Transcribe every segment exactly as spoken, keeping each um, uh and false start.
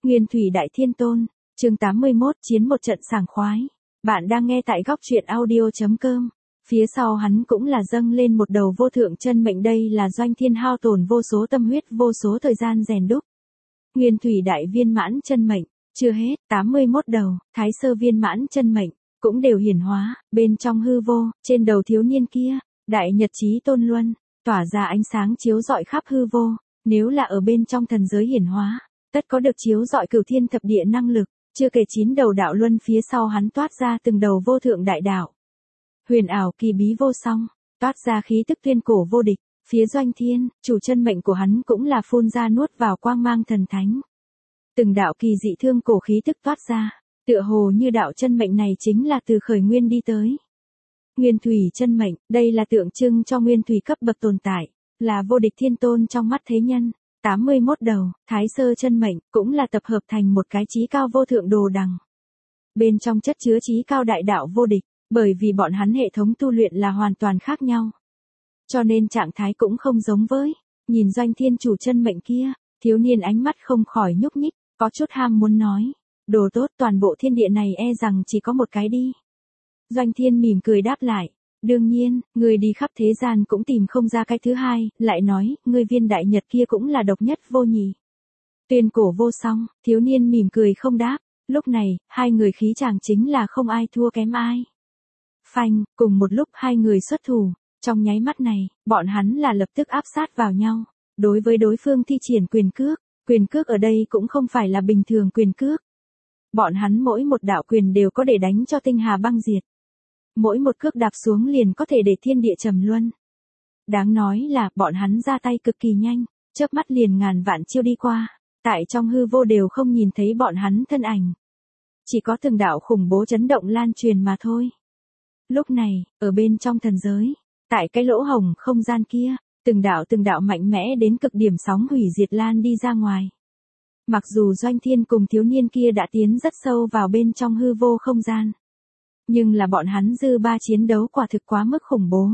Nguyên Thủy Đại Thiên Tôn, chương tám mươi mốt, chiến một trận sảng khoái. Bạn đang nghe tại góc truyện audio.com. Phía sau hắn cũng là dâng lên một đầu vô thượng chân mệnh, đây là Doanh Thiên hao tổn vô số tâm huyết, vô số thời gian rèn đúc. Nguyên Thủy Đại viên mãn chân mệnh, chưa hết, tám mươi mốt đầu, Thái Sơ viên mãn chân mệnh, cũng đều hiển hóa, bên trong hư vô, trên đầu thiếu niên kia, Đại Nhật Chí Tôn Luân, tỏa ra ánh sáng chiếu rọi khắp hư vô, nếu là ở bên trong thần giới hiển hóa, tất có được chiếu rọi cửu thiên thập địa năng lực, chưa kể chín đầu đạo luân phía sau hắn toát ra từng đầu vô thượng đại đạo. Huyền ảo kỳ bí vô song, toát ra khí tức tuyên cổ vô địch, phía Doanh Thiên, chủ chân mệnh của hắn cũng là phun ra nuốt vào quang mang thần thánh. Từng đạo kỳ dị thương cổ khí tức toát ra, tựa hồ như đạo chân mệnh này chính là từ khởi nguyên đi tới. Nguyên Thủy chân mệnh, đây là tượng trưng cho Nguyên Thủy cấp bậc tồn tại, là vô địch thiên tôn trong mắt thế nhân. tám mươi mốt đầu, Thái Sơ chân mệnh, cũng là tập hợp thành một cái chí cao vô thượng đồ đằng. Bên trong chất chứa chí cao đại đạo vô địch, bởi vì bọn hắn hệ thống tu luyện là hoàn toàn khác nhau. Cho nên trạng thái cũng không giống với, nhìn Doanh Thiên chủ chân mệnh kia, thiếu niên ánh mắt không khỏi nhúc nhích, có chút ham muốn nói. Đồ tốt, toàn bộ thiên địa này e rằng chỉ có một cái đi. Doanh Thiên mỉm cười đáp lại. Đương nhiên, người đi khắp thế gian cũng tìm không ra cái thứ hai, lại nói, người viên đại nhật kia cũng là độc nhất vô nhị. Tuyên cổ vô song, thiếu niên mỉm cười không đáp, lúc này, hai người khí chàng chính là không ai thua kém ai. Phanh, cùng một lúc hai người xuất thủ, trong nháy mắt này, bọn hắn là lập tức áp sát vào nhau, đối với đối phương thi triển quyền cước, quyền cước ở đây cũng không phải là bình thường quyền cước. Bọn hắn mỗi một đạo quyền đều có để đánh cho tinh hà băng diệt. Mỗi một cước đạp xuống liền có thể để thiên địa trầm luân. Đáng nói là bọn hắn ra tay cực kỳ nhanh, chớp mắt liền ngàn vạn chiêu đi qua, tại trong hư vô đều không nhìn thấy bọn hắn thân ảnh. Chỉ có từng đạo khủng bố chấn động lan truyền mà thôi. Lúc này, ở bên trong thần giới, tại cái lỗ hổng không gian kia, từng đạo từng đạo mạnh mẽ đến cực điểm sóng hủy diệt lan đi ra ngoài. Mặc dù Doanh Thiên cùng thiếu niên kia đã tiến rất sâu vào bên trong hư vô không gian, nhưng là bọn hắn dư ba chiến đấu quả thực quá mức khủng bố.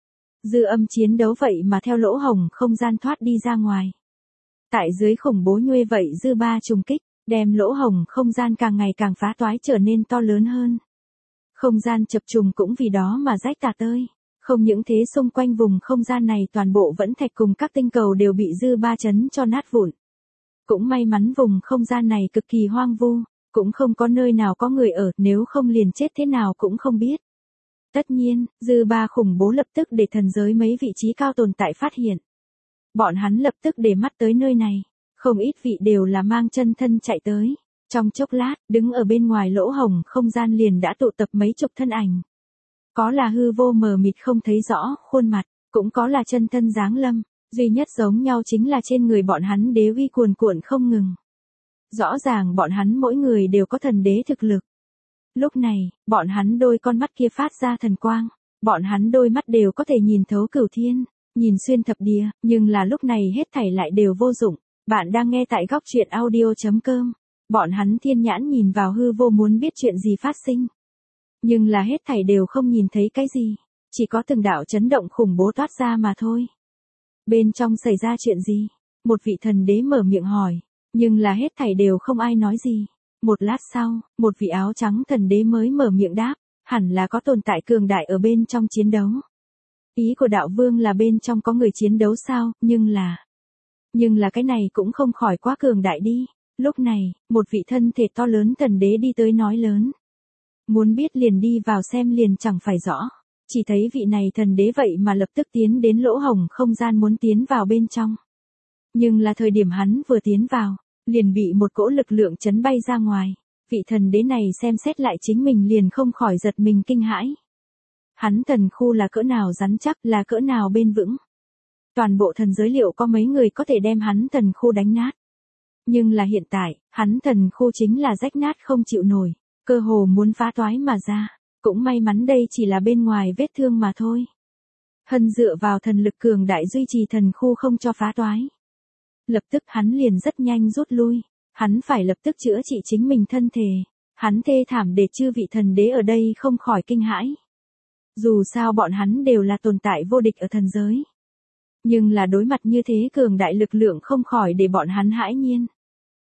Dư âm chiến đấu vậy mà theo lỗ hổng không gian thoát đi ra ngoài. Tại dưới khủng bố nhuê vậy dư ba trùng kích, đem lỗ hổng không gian càng ngày càng phá toái trở nên to lớn hơn. Không gian chập trùng cũng vì đó mà rách tả tơi. Không những thế, xung quanh vùng không gian này toàn bộ vẫn thạch cùng các tinh cầu đều bị dư ba chấn cho nát vụn. Cũng may mắn vùng không gian này cực kỳ hoang vu. Cũng không có nơi nào có người ở, nếu không liền chết thế nào cũng không biết. Tất nhiên, dư ba khủng bố lập tức để thần giới mấy vị trí cao tồn tại phát hiện. Bọn hắn lập tức để mắt tới nơi này, không ít vị đều là mang chân thân chạy tới. Trong chốc lát, đứng ở bên ngoài lỗ hổng không gian liền đã tụ tập mấy chục thân ảnh. Có là hư vô mờ mịt không thấy rõ khuôn mặt, cũng có là chân thân giáng lâm, duy nhất giống nhau chính là trên người bọn hắn đế uy cuồn cuộn không ngừng. Rõ ràng bọn hắn mỗi người đều có thần đế thực lực. Lúc này, bọn hắn đôi con mắt kia phát ra thần quang, bọn hắn đôi mắt đều có thể nhìn thấu cửu thiên, nhìn xuyên thập địa, nhưng là lúc này hết thảy lại đều vô dụng. Bạn đang nghe tại góc truyện audio.com. Bọn hắn thiên nhãn nhìn vào hư vô muốn biết chuyện gì phát sinh. Nhưng là hết thảy đều không nhìn thấy cái gì, chỉ có từng đạo chấn động khủng bố toát ra mà thôi. Bên trong xảy ra chuyện gì? Một vị thần đế mở miệng hỏi. Nhưng là hết thảy đều không ai nói gì. Một lát sau, một vị áo trắng thần đế mới mở miệng đáp, hẳn là có tồn tại cường đại ở bên trong chiến đấu. Ý của đạo vương là bên trong có người chiến đấu sao, nhưng là... Nhưng là cái này cũng không khỏi quá cường đại đi. Lúc này, một vị thân thể to lớn thần đế đi tới nói lớn. Muốn biết liền đi vào xem liền chẳng phải rõ. Chỉ thấy vị này thần đế vậy mà lập tức tiến đến lỗ hổng không gian muốn tiến vào bên trong. Nhưng là thời điểm hắn vừa tiến vào, liền bị một cỗ lực lượng chấn bay ra ngoài. Vị thần đế này xem xét lại chính mình liền không khỏi giật mình kinh hãi. Hắn thần khu là cỡ nào rắn chắc, là cỡ nào bền vững. Toàn bộ thần giới liệu có mấy người có thể đem hắn thần khu đánh nát. Nhưng là hiện tại, hắn thần khu chính là rách nát không chịu nổi, cơ hồ muốn phá toái mà ra. Cũng may mắn đây chỉ là bên ngoài vết thương mà thôi. Hân dựa vào thần lực cường đại duy trì thần khu không cho phá toái. Lập tức hắn liền rất nhanh rút lui, hắn phải lập tức chữa trị chính mình thân thể, hắn thê thảm để chư vị thần đế ở đây không khỏi kinh hãi. Dù sao bọn hắn đều là tồn tại vô địch ở thần giới. Nhưng là đối mặt như thế cường đại lực lượng không khỏi để bọn hắn hãi nhiên.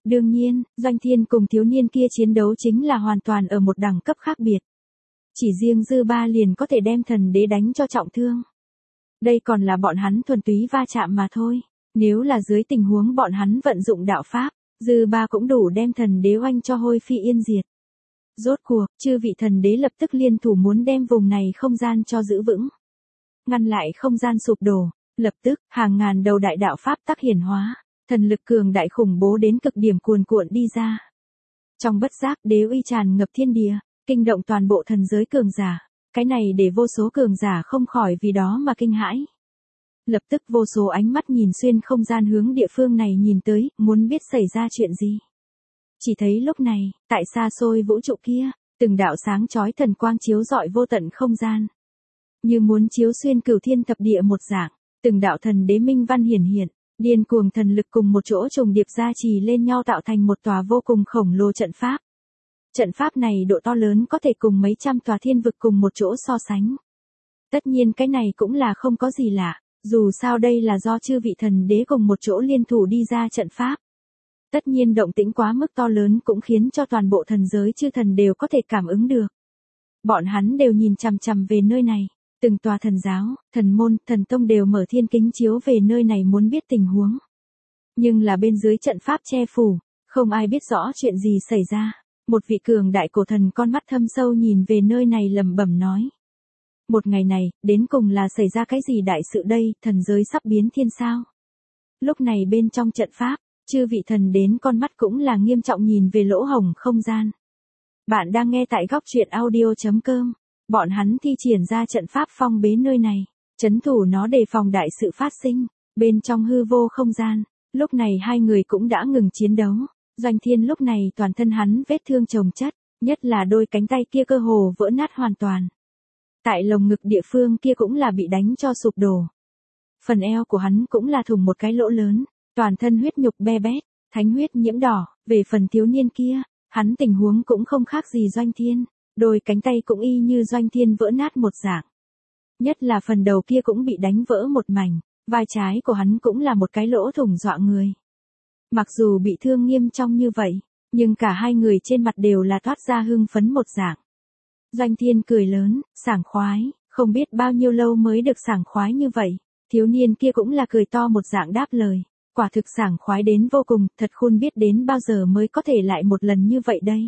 Đương nhiên, Doanh Thiên cùng thiếu niên kia chiến đấu chính là hoàn toàn ở một đẳng cấp khác biệt. Chỉ riêng dư ba liền có thể đem thần đế đánh cho trọng thương. Đây còn là bọn hắn thuần túy va chạm mà thôi. Nếu là dưới tình huống bọn hắn vận dụng đạo pháp, dư ba cũng đủ đem thần đế oanh cho hôi phi yên diệt. Rốt cuộc, chư vị thần đế lập tức liên thủ muốn đem vùng này không gian cho giữ vững. Ngăn lại không gian sụp đổ, lập tức, hàng ngàn đầu đại đạo pháp tắc hiển hóa, thần lực cường đại khủng bố đến cực điểm cuồn cuộn đi ra. Trong bất giác đế uy tràn ngập thiên địa, kinh động toàn bộ thần giới cường giả, cái này để vô số cường giả không khỏi vì đó mà kinh hãi. Lập tức vô số ánh mắt nhìn xuyên không gian hướng địa phương này nhìn tới, muốn biết xảy ra chuyện gì. Chỉ thấy lúc này, tại xa xôi vũ trụ kia, từng đạo sáng chói thần quang chiếu rọi vô tận không gian. Như muốn chiếu xuyên cửu thiên thập địa một dạng, từng đạo thần đế minh văn hiển hiện, điên cuồng thần lực cùng một chỗ trùng điệp gia trì lên nhau tạo thành một tòa vô cùng khổng lồ trận pháp. Trận pháp này độ to lớn có thể cùng mấy trăm tòa thiên vực cùng một chỗ so sánh. Tất nhiên cái này cũng là không có gì lạ, dù sao đây là do chư vị thần đế cùng một chỗ liên thủ đi ra trận pháp. Tất nhiên động tĩnh quá mức to lớn cũng khiến cho toàn bộ thần giới chư thần đều có thể cảm ứng được. Bọn hắn đều nhìn chằm chằm về nơi này, từng tòa thần giáo, thần môn, thần tông đều mở thiên kính chiếu về nơi này muốn biết tình huống. Nhưng là bên dưới trận pháp che phủ, không ai biết rõ chuyện gì xảy ra. Một vị cường đại cổ thần con mắt thâm sâu nhìn về nơi này lẩm bẩm nói. Một ngày này, đến cùng là xảy ra cái gì đại sự đây, thần giới sắp biến thiên sao? Lúc này bên trong trận pháp, chư vị thần đến con mắt cũng là nghiêm trọng nhìn về lỗ hổng không gian. Bạn đang nghe tại góc truyện audio chấm com. Bọn hắn thi triển ra trận pháp phong bế nơi này, trấn thủ nó đề phòng đại sự phát sinh. Bên trong hư vô không gian, lúc này hai người cũng đã ngừng chiến đấu. Doanh Thiên lúc này toàn thân hắn vết thương chồng chất, nhất là đôi cánh tay kia cơ hồ vỡ nát hoàn toàn. Tại lồng ngực địa phương kia cũng là bị đánh cho sụp đổ. Phần eo của hắn cũng là thủng một cái lỗ lớn, toàn thân huyết nhục be bét, thánh huyết nhiễm đỏ. Về phần thiếu niên kia, hắn tình huống cũng không khác gì Doanh Thiên, đôi cánh tay cũng y như Doanh Thiên vỡ nát một dạng. Nhất là phần đầu kia cũng bị đánh vỡ một mảnh, vai trái của hắn cũng là một cái lỗ thủng dọa người. Mặc dù bị thương nghiêm trọng như vậy, nhưng cả hai người trên mặt đều là toát ra hưng phấn một dạng. Doanh Thiên cười lớn, sảng khoái, không biết bao nhiêu lâu mới được sảng khoái như vậy. Thiếu niên kia cũng là cười to một dạng đáp lời, quả thực sảng khoái đến vô cùng, thật khôn biết đến bao giờ mới có thể lại một lần như vậy đây.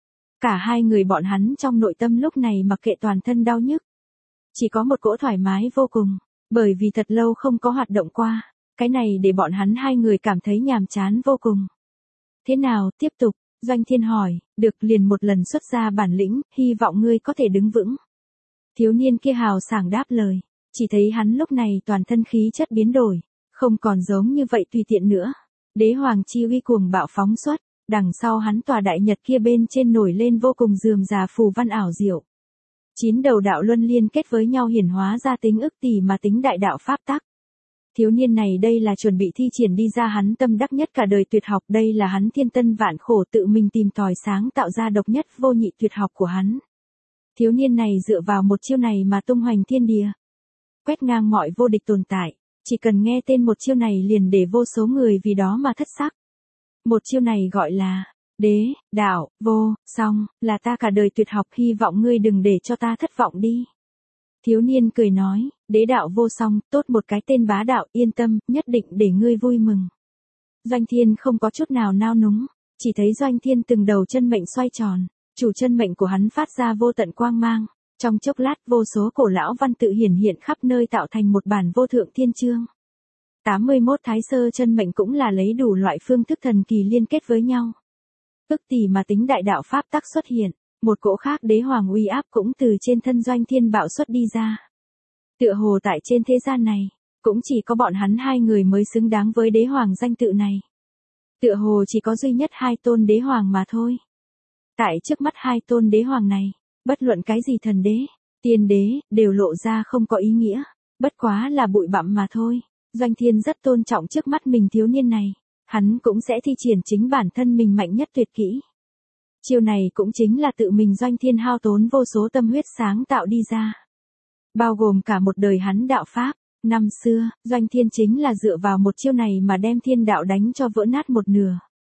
Cả hai người bọn hắn trong nội tâm lúc này mặc kệ toàn thân đau nhức, chỉ có một cỗ thoải mái vô cùng, bởi vì thật lâu không có hoạt động qua. Cái này để bọn hắn hai người cảm thấy nhàm chán vô cùng. Thế nào, tiếp tục, Doanh Thiên hỏi, được liền một lần xuất ra bản lĩnh, hy vọng ngươi có thể đứng vững. Thiếu niên kia hào sảng đáp lời, chỉ thấy hắn lúc này toàn thân khí chất biến đổi, không còn giống như vậy tùy tiện nữa. Đế hoàng chi uy cuồng bạo phóng xuất, đằng sau hắn tòa đại nhật kia bên trên nổi lên vô cùng rườm rà phù văn ảo diệu. Chín đầu đạo luân liên kết với nhau hiển hóa ra tính ức tỷ mà tính đại đạo pháp tắc. Thiếu niên này đây là chuẩn bị thi triển đi ra hắn tâm đắc nhất cả đời tuyệt học, đây là hắn thiên tân vạn khổ tự mình tìm tòi sáng tạo ra độc nhất vô nhị tuyệt học của hắn. Thiếu niên này dựa vào một chiêu này mà tung hoành thiên địa, quét ngang mọi vô địch tồn tại, chỉ cần nghe tên một chiêu này liền để vô số người vì đó mà thất sắc. Một chiêu này gọi là đế, đạo, vô, song, là ta cả đời tuyệt học, hy vọng ngươi đừng để cho ta thất vọng đi. Thiếu niên cười nói, đế đạo vô song, tốt một cái tên bá đạo, yên tâm, nhất định để ngươi vui mừng. Doanh Thiên không có chút nào nao núng, chỉ thấy Doanh Thiên từng đầu chân mệnh xoay tròn, chủ chân mệnh của hắn phát ra vô tận quang mang, trong chốc lát vô số cổ lão văn tự hiển hiện khắp nơi tạo thành một bản vô thượng thiên chương. tám mươi mốt thái sơ chân mệnh cũng là lấy đủ loại phương thức thần kỳ liên kết với nhau. Ức tỷ mà tính đại đạo pháp tắc xuất hiện. Một cỗ khác đế hoàng uy áp cũng từ trên thân Doanh Thiên bạo xuất đi ra. Tựa hồ tại trên thế gian này, cũng chỉ có bọn hắn hai người mới xứng đáng với đế hoàng danh tự này. Tựa hồ chỉ có duy nhất hai tôn đế hoàng mà thôi. Tại trước mắt hai tôn đế hoàng này, bất luận cái gì thần đế, tiên đế, đều lộ ra không có ý nghĩa, bất quá là bụi bặm mà thôi. Doanh Thiên rất tôn trọng trước mắt mình thiếu niên này, hắn cũng sẽ thi triển chính bản thân mình mạnh nhất tuyệt kỹ. Chiêu này cũng chính là tự mình Doanh Thiên hao tốn vô số tâm huyết sáng tạo đi ra. Bao gồm cả một đời hắn đạo pháp. Năm xưa, Doanh Thiên chính là dựa vào một chiêu này mà đem thiên đạo đánh cho vỡ nát một nửa.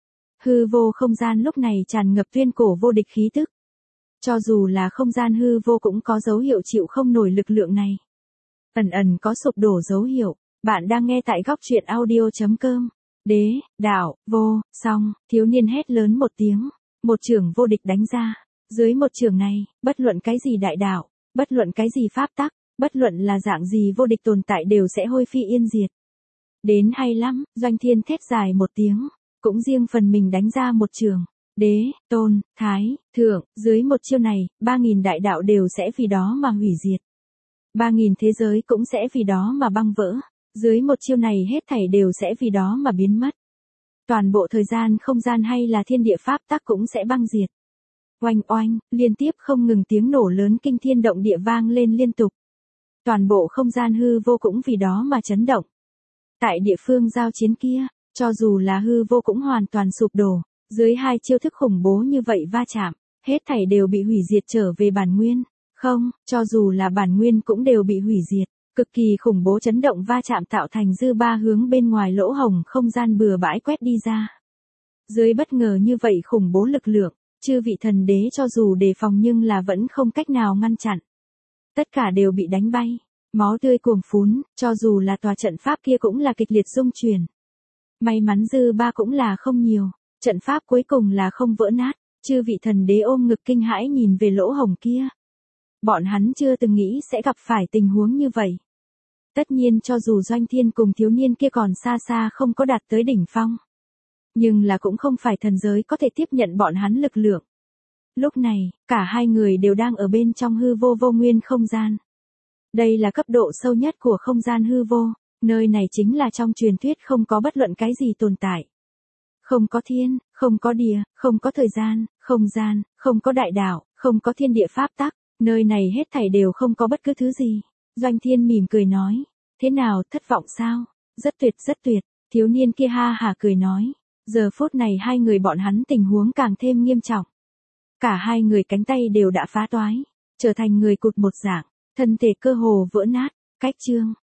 Hư vô không gian lúc này tràn ngập tuyên cổ vô địch khí tức. Cho dù là không gian hư vô cũng có dấu hiệu chịu không nổi lực lượng này. Ẩn ẩn có sụp đổ dấu hiệu. Bạn đang nghe tại góc truyện audio.com. Đế, đạo, vô, xong, thiếu niên hét lớn một tiếng. Một chưởng vô địch đánh ra. Dưới một chưởng này, bất luận cái gì đại đạo, bất luận cái gì pháp tắc, bất luận là dạng gì vô địch tồn tại đều sẽ hôi phi yên diệt. Đến hay lắm, Doanh Thiên thét dài một tiếng, cũng riêng phần mình đánh ra một trường. Đế, tôn, thái, thượng, dưới một chiêu này, ba nghìn đại đạo đều sẽ vì đó mà hủy diệt. Ba nghìn thế giới cũng sẽ vì đó mà băng vỡ. Dưới một chiêu này hết thảy đều sẽ vì đó mà biến mất. Toàn bộ thời gian không gian hay là thiên địa pháp tắc cũng sẽ băng diệt. Oanh oanh, liên tiếp không ngừng tiếng nổ lớn kinh thiên động địa vang lên liên tục. Toàn bộ không gian hư vô cũng vì đó mà chấn động. Tại địa phương giao chiến kia, cho dù là hư vô cũng hoàn toàn sụp đổ, dưới hai chiêu thức khủng bố như vậy va chạm, hết thảy đều bị hủy diệt trở về bản nguyên. Không, cho dù là bản nguyên cũng đều bị hủy diệt. Cực kỳ khủng bố chấn động va chạm tạo thành dư ba hướng bên ngoài lỗ hổng không gian bừa bãi quét đi ra. Dưới bất ngờ như vậy khủng bố lực lượng, chư vị thần đế cho dù đề phòng nhưng là vẫn không cách nào ngăn chặn. Tất cả đều bị đánh bay, máu tươi cuồng phún, cho dù là tòa trận pháp kia cũng là kịch liệt rung chuyển. May mắn dư ba cũng là không nhiều, trận pháp cuối cùng là không vỡ nát, chư vị thần đế ôm ngực kinh hãi nhìn về lỗ hổng kia. Bọn hắn chưa từng nghĩ sẽ gặp phải tình huống như vậy. Tất nhiên cho dù Doanh Thiên cùng thiếu niên kia còn xa xa không có đạt tới đỉnh phong. Nhưng là cũng không phải thần giới có thể tiếp nhận bọn hắn lực lượng. Lúc này, cả hai người đều đang ở bên trong hư vô vô nguyên không gian. Đây là cấp độ sâu nhất của không gian hư vô, nơi này chính là trong truyền thuyết không có bất luận cái gì tồn tại. Không có thiên, không có địa, không có thời gian, không gian, không có đại đạo, không có thiên địa pháp tắc, nơi này hết thảy đều không có bất cứ thứ gì. Doanh Thiên mỉm cười nói, thế nào, thất vọng sao? Rất tuyệt, rất tuyệt, thiếu niên kia ha hả cười nói. Giờ phút này hai người bọn hắn tình huống càng thêm nghiêm trọng. Cả hai người cánh tay đều đã phá toái, trở thành người cụt một dạng, thân thể cơ hồ vỡ nát, cách chương.